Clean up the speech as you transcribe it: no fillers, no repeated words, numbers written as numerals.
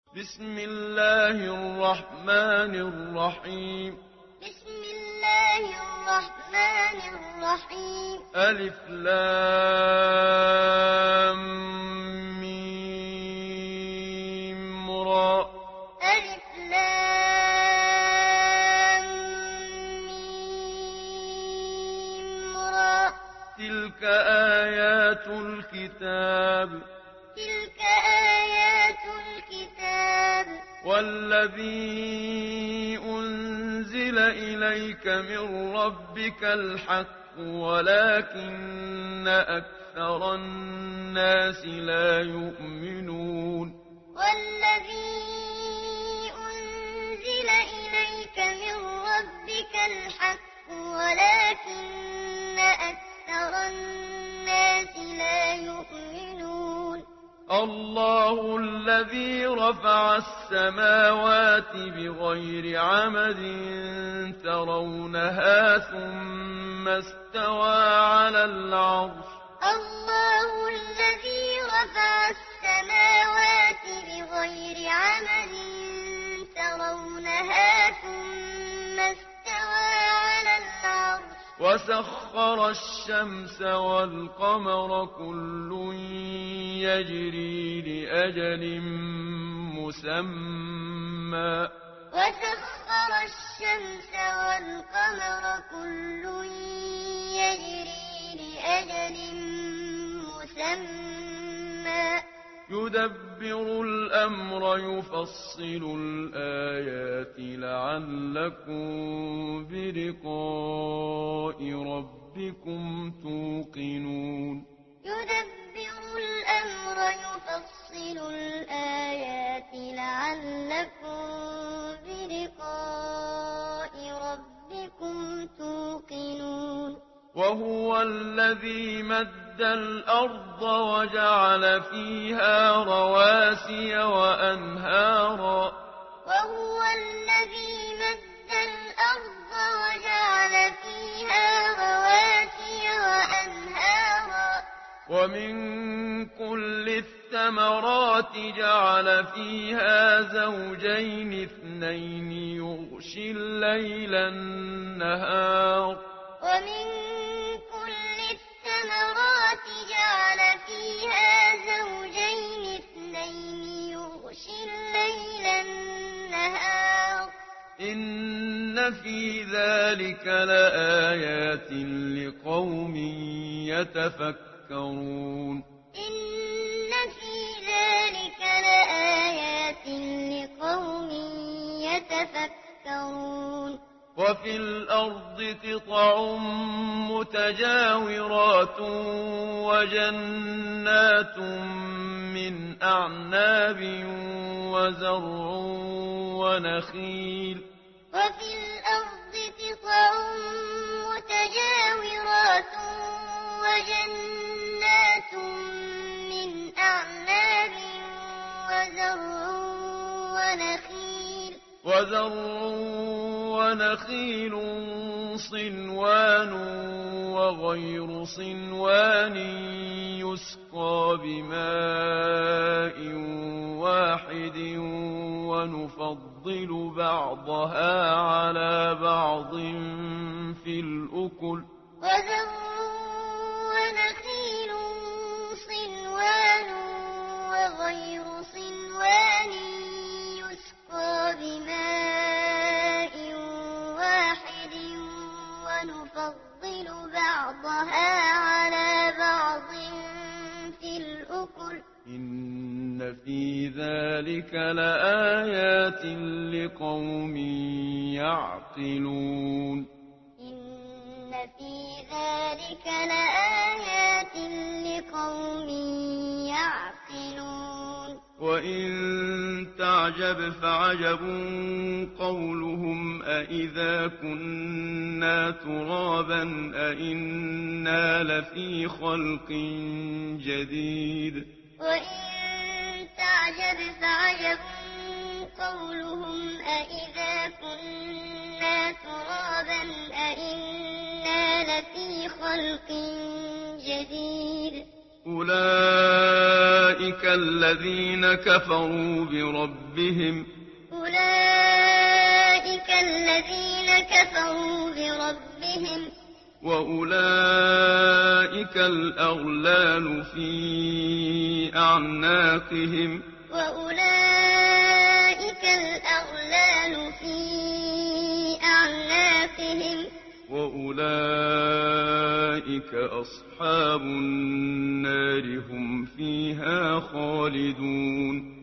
بسم الله الرحمن الرحيم. بسم الله الرحمن الرحيم. ألف لام ميم را. ألف لام ميم را. تلك آيات الكتاب. تلك آيات الكتاب. والذي أنزل إليك من ربك الحق ولكن أكثر الناس لا يؤمنون. والذي أنزل إليك من ربك الحق ولكن أكثر الناس لا يؤمنون. الله الذي رفع السماوات بغير عمد ترونها ثم استوى على العرش. الله الذي رفع السماوات بغير عمد ترونها ثم استوى على العرش. وسخر الشمس والقمر كل يجري لأجل مسمى. وسخر الشمس والقمر كل يجري لأجل مسمى. يدبر الأمر يفصل الآيات لعلكم بلقاء ربكم توقنون. يدبر الأمر يفصل الآيات لعلكم بلقاء ربكم توقنون. وهو الذي مد الأرض وجعل فيها رواسي وأنهارا. وهو الذي مد الأرض وجعل فيها رواسي وأنهارا. ومن كل الثمرات جعل فيها زوجين اثنين يغشي الليل النهار. ومن كل الثمرات جعل فيها زوجين اثنين يغشي الليل النهار. إن في ذلك لآيات لقوم يتفكرون. إن في ذلك لآيات لقوم يتفكرون. وفي الأرض قطع متجاورات وجنات من أعناب وزرع ونخيل. وفي الأرض قطع متجاورات وجنات من أعناب ونخيل صنوان وغير صنوان يسقى بماء واحد ونفضل بعضها على بعض في الأكل. ونخيل صنوان وغير صنوان يسقى بماء واحد ونفضل بعضها على بعض في الأكل. إن في ذلك لآيات لقوم يعقلون. إن في ذلك لآيات لقوم يعقلون. وإن تعجب فعجب قولهم أإذا كنا ترابا أإنا لفي خلق جديد. وإن تعجب فعجب قولهم أإذا كنا ترابا أإنا لفي خلق جديد. أولئك الذين كفروا بربهم أولئك الذين كفروا بربهم وأولئك الأغلال في أعناقهم وأولئك الأغلال في أعناقهم وأولئك أصحاب النار هم فيها خالدون